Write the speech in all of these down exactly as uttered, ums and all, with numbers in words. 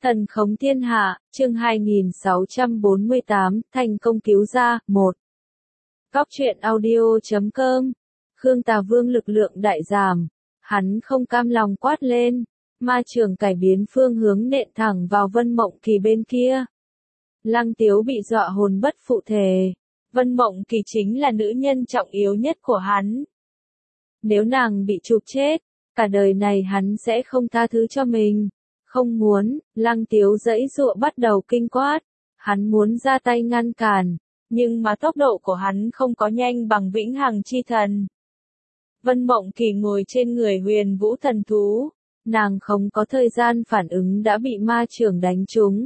Thần khống thiên hạ, chương hai nghìn sáu trăm bốn mươi tám, thành công cứu ra, một. Góc truyện audio chấm com. Khương Tà Vương lực lượng đại giảm. Hắn không cam lòng quát lên. Ma trường cải biến phương hướng nện thẳng vào Vân Mộng Kỳ bên kia. Lăng Tiếu bị dọa hồn bất phụ thể. Vân Mộng Kỳ chính là nữ nhân trọng yếu nhất của hắn. Nếu nàng bị chụp chết, cả đời này hắn sẽ không tha thứ cho mình. Không muốn, Lăng Tiếu giãy giụa bắt đầu kinh quát. Hắn muốn ra tay ngăn cản, nhưng mà tốc độ của hắn không có nhanh bằng Vĩnh Hằng Chi Thần. Vân Mộng Kỳ ngồi trên người Huyền Vũ Thần Thú, nàng không có thời gian phản ứng đã bị ma chưởng đánh trúng.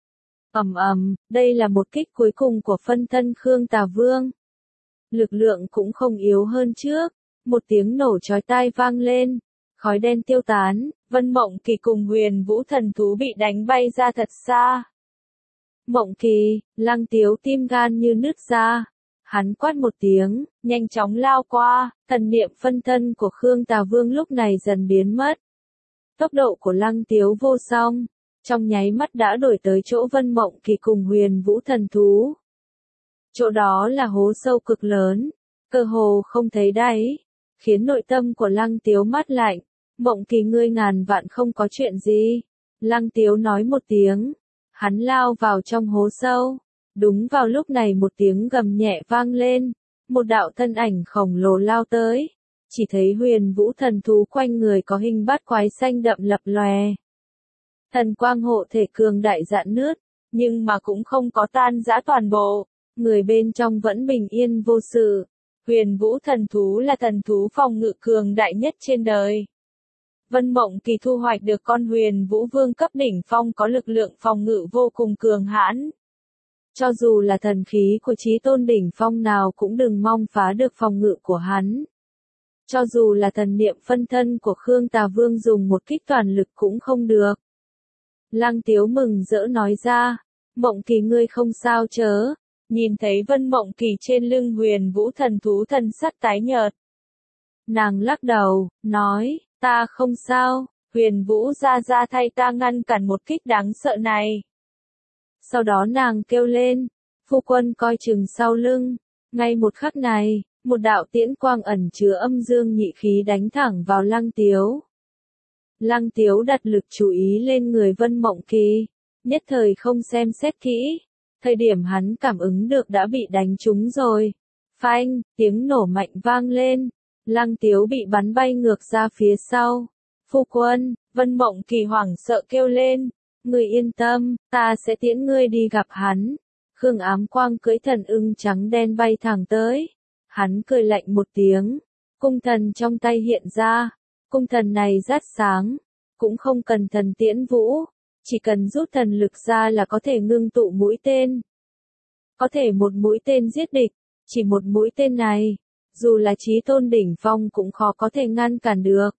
Ầm ầm, đây là một kích cuối cùng của phân thân Khương Tà Vương. Lực lượng cũng không yếu hơn trước, một tiếng nổ chói tai vang lên, khói đen tiêu tán, Vân Mộng Kỳ cùng Huyền Vũ Thần Thú bị đánh bay ra thật xa. Mộng Kỳ, Lăng Tiếu tim gan như nứt ra. Hắn quát một tiếng, nhanh chóng lao qua, thần niệm phân thân của Khương Tà Vương lúc này dần biến mất. Tốc độ của Lăng Tiếu vô song, trong nháy mắt đã đuổi tới chỗ Vân Mộng Kỳ cùng Huyền Vũ Thần Thú. Chỗ đó là hố sâu cực lớn, cơ hồ không thấy đáy, khiến nội tâm của Lăng Tiếu mát lạnh. Mộng Kỳ ngươi ngàn vạn không có chuyện gì. Lăng Tiếu nói một tiếng, hắn lao vào trong hố sâu. Đúng vào lúc này một tiếng gầm nhẹ vang lên, một đạo thân ảnh khổng lồ lao tới, chỉ thấy Huyền Vũ Thần Thú quanh người có hình bát quái xanh đậm lập lòe. Thần quang hộ thể cường đại rạn nứt, nhưng mà cũng không có tan rã toàn bộ, người bên trong vẫn bình yên vô sự. Huyền Vũ Thần Thú là thần thú phòng ngự cường đại nhất trên đời. Vân Mộng Kỳ thu hoạch được con Huyền Vũ Vương cấp đỉnh phong có lực lượng phòng ngự vô cùng cường hãn. Cho dù là thần khí của Chí Tôn đỉnh phong nào cũng đừng mong phá được phòng ngự của hắn. Cho dù là thần niệm phân thân của Khương Tà Vương dùng một kích toàn lực cũng không được. Lăng Tiếu mừng rỡ nói ra, Mộng Kỳ ngươi không sao chớ. Nhìn thấy Vân Mộng Kỳ trên lưng Huyền Vũ Thần Thú thân sắc tái nhợt. Nàng lắc đầu, nói, ta không sao, Huyền Vũ ra ra thay ta ngăn cản một kích đáng sợ này. Sau đó nàng kêu lên, phu quân coi chừng sau lưng. Ngay một khắc này, một đạo tiễn quang ẩn chứa âm dương nhị khí đánh thẳng vào Lăng Tiếu. Lăng Tiếu đặt lực chú ý lên người Vân Mộng Kỳ, nhất thời không xem xét kỹ. Thời điểm hắn cảm ứng được đã bị đánh trúng rồi. Phanh, tiếng nổ mạnh vang lên. Lăng Tiếu bị bắn bay ngược ra phía sau. Phu quân, Vân Mộng Kỳ hoảng sợ kêu lên. Ngươi yên tâm, ta sẽ tiễn ngươi đi gặp hắn. Khương Ám Quang cưỡi thần ưng trắng đen bay thẳng tới. Hắn cười lạnh một tiếng. Cung thần trong tay hiện ra. Cung thần này rất sáng. Cũng không cần thần tiễn vũ. Chỉ cần rút thần lực ra là có thể ngưng tụ mũi tên. Có thể một mũi tên giết địch. Chỉ một mũi tên này. Dù là Chí Tôn đỉnh phong cũng khó có thể ngăn cản được.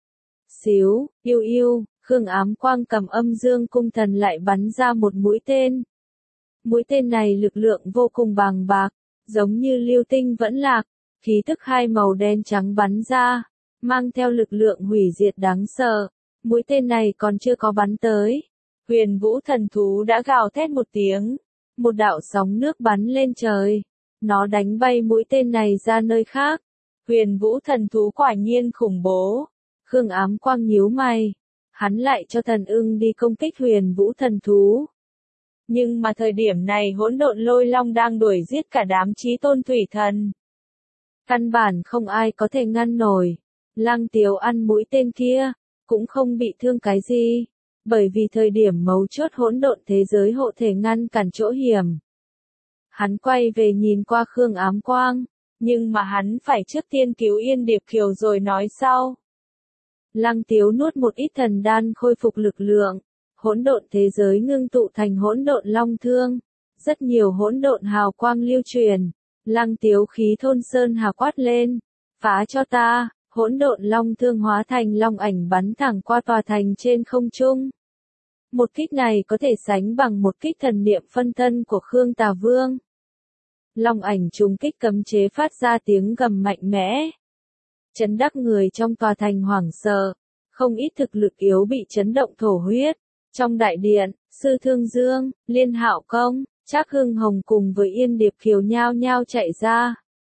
Xíu, yêu yêu, Khương Ám Quang cầm âm dương cung thần lại bắn ra một mũi tên. Mũi tên này lực lượng vô cùng bàng bạc, giống như lưu tinh vẫn lạc, khí tức hai màu đen trắng bắn ra, mang theo lực lượng hủy diệt đáng sợ. Mũi tên này còn chưa có bắn tới. Huyền Vũ Thần Thú đã gào thét một tiếng, một đạo sóng nước bắn lên trời. Nó đánh bay mũi tên này ra nơi khác. Huyền Vũ Thần Thú quả nhiên khủng bố. Khương Ám Quang nhíu mày. Hắn lại cho thần ưng đi công kích Huyền Vũ Thần Thú. Nhưng mà thời điểm này hỗn độn lôi long đang đuổi giết cả đám Chí Tôn thủy thần. Căn bản không ai có thể ngăn nổi. Lăng Tiếu ăn mũi tên kia, cũng không bị thương cái gì. Bởi vì thời điểm mấu chốt hỗn độn thế giới hộ thể ngăn cản chỗ hiểm. Hắn quay về nhìn qua Khương Ám Quang, nhưng mà hắn phải trước tiên cứu Yên Điệp Kiều rồi nói sau. Lăng Tiếu nuốt một ít thần đan khôi phục lực lượng, hỗn độn thế giới ngưng tụ thành hỗn độn long thương, rất nhiều hỗn độn hào quang lưu truyền. Lăng Tiếu khí thôn sơn hà quát lên, phá cho ta, hỗn độn long thương hóa thành long ảnh bắn thẳng qua tòa thành trên không trung. Một kích này có thể sánh bằng một kích thần niệm phân thân của Khương Tà Vương. Long ảnh trùng kích cấm chế phát ra tiếng gầm mạnh mẽ. Chấn đắc người trong tòa thành hoảng sợ, không ít thực lực yếu bị chấn động thổ huyết. Trong đại điện, Sư Thương Dương, Liên Hạo Công, Trác Hưng Hồng cùng với Yên Điệp Kiều nhao nhao chạy ra.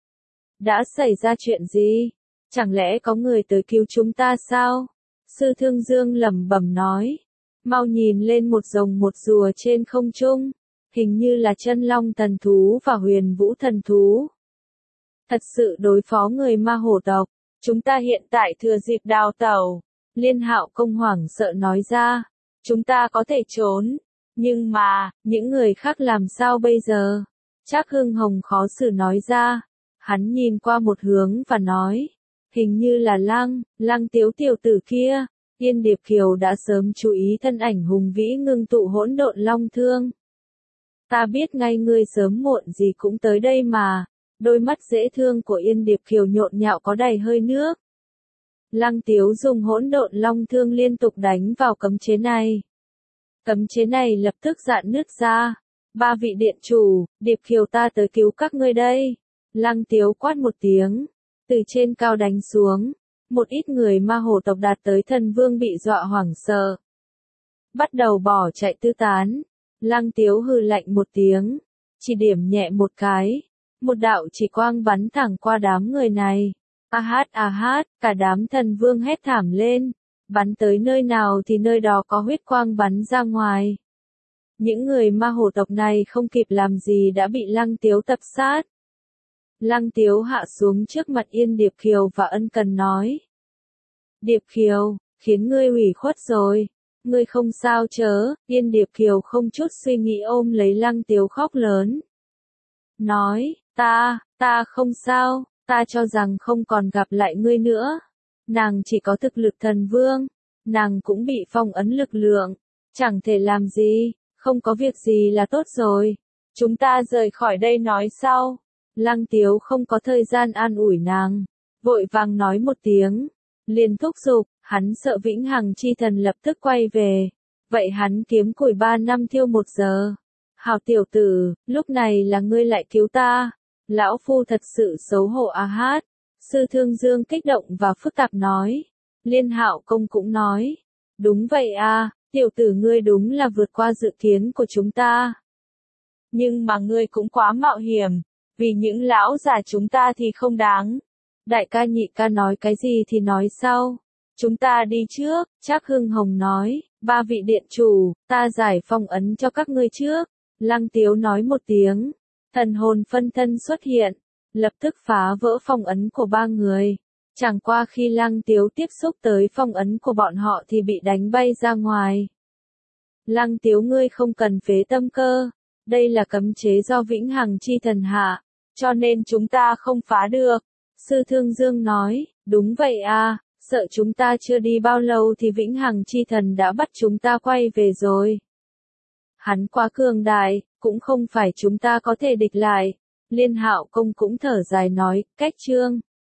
Đã xảy ra chuyện gì? Chẳng lẽ có người tới cứu chúng ta sao? Sư Thương Dương lẩm bẩm nói. Mau nhìn lên một rồng một rùa trên không trung, hình như là chân long thần thú và huyền vũ thần thú. Thật sự đối phó người ma hổ tộc, chúng ta hiện tại thừa dịp đào tẩu. Liên Hạo Công hoảng sợ nói ra, chúng ta có thể trốn, nhưng mà, những người khác làm sao bây giờ? Trác Hưng Hồng khó xử nói ra, hắn nhìn qua một hướng và nói, hình như là Lăng, Lăng Tiếu tiểu tử kia. Yên Điệp Kiều đã sớm chú ý thân ảnh hùng vĩ ngưng tụ hỗn độn long thương. Ta biết ngay ngươi sớm muộn gì cũng tới đây mà. Đôi mắt dễ thương của Yên Điệp Kiều nhộn nhạo có đầy hơi nước. Lăng Tiếu dùng hỗn độn long thương liên tục đánh vào cấm chế này. Cấm chế này lập tức rạn nứt ra. Ba vị điện chủ, Điệp Kiều ta tới cứu các ngươi đây. Lăng Tiếu quát một tiếng, từ trên cao đánh xuống. Một ít người ma hổ tộc đạt tới thần vương bị dọa hoảng sợ. Bắt đầu bỏ chạy tứ tán. Lăng Tiếu hừ lạnh một tiếng, chỉ điểm nhẹ một cái. Một đạo chỉ quang bắn thẳng qua đám người này. A hát a hát, cả đám thần vương hét thảm lên. Bắn tới nơi nào thì nơi đó có huyết quang bắn ra ngoài. Những người ma hổ tộc này không kịp làm gì đã bị Lăng Tiếu tập sát. Lăng Tiếu hạ xuống trước mặt Yên Điệp Kiều và ân cần nói. Điệp Kiều, khiến ngươi hủy khuất rồi. Ngươi không sao chớ? Yên Điệp Kiều không chút suy nghĩ ôm lấy Lăng Tiếu khóc lớn. Nói, ta, ta không sao, ta cho rằng không còn gặp lại ngươi nữa. Nàng chỉ có thực lực thần vương, nàng cũng bị phong ấn lực lượng, chẳng thể làm gì, không có việc gì là tốt rồi. Chúng ta rời khỏi đây nói sau. Lăng Tiếu không có thời gian an ủi nàng, vội vàng nói một tiếng, liền thúc giục, hắn sợ Vĩnh Hằng chi thần lập tức quay về, vậy hắn kiếm củi ba năm thiêu một giờ. Hào tiểu tử, lúc này là ngươi lại cứu ta, lão phu thật sự xấu hổ a hát. Sư Thương Dương kích động và phức tạp nói, Liên Hạo Công cũng nói, đúng vậy a, tiểu tử ngươi đúng là vượt qua dự kiến của chúng ta. Nhưng mà ngươi cũng quá mạo hiểm. Vì những lão già chúng ta thì không đáng. Đại ca nhị ca nói cái gì thì nói sau. Chúng ta đi trước, Trác Hưng Hồng nói, ba vị điện chủ, ta giải phong ấn cho các ngươi trước. Lăng Tiếu nói một tiếng, thần hồn phân thân xuất hiện, lập tức phá vỡ phong ấn của ba người. Chẳng qua khi Lăng Tiếu tiếp xúc tới phong ấn của bọn họ thì bị đánh bay ra ngoài. Lăng Tiếu ngươi không cần phế tâm cơ. Đây là cấm chế do Vĩnh Hằng chi thần hạ, cho nên chúng ta không phá được. Sư Thương Dương nói, đúng vậy à, sợ chúng ta chưa đi bao lâu thì Vĩnh Hằng chi thần đã bắt chúng ta quay về rồi. Hắn quá cường đại, cũng không phải chúng ta có thể địch lại. Liên Hạo Công cũng thở dài nói, cách chương.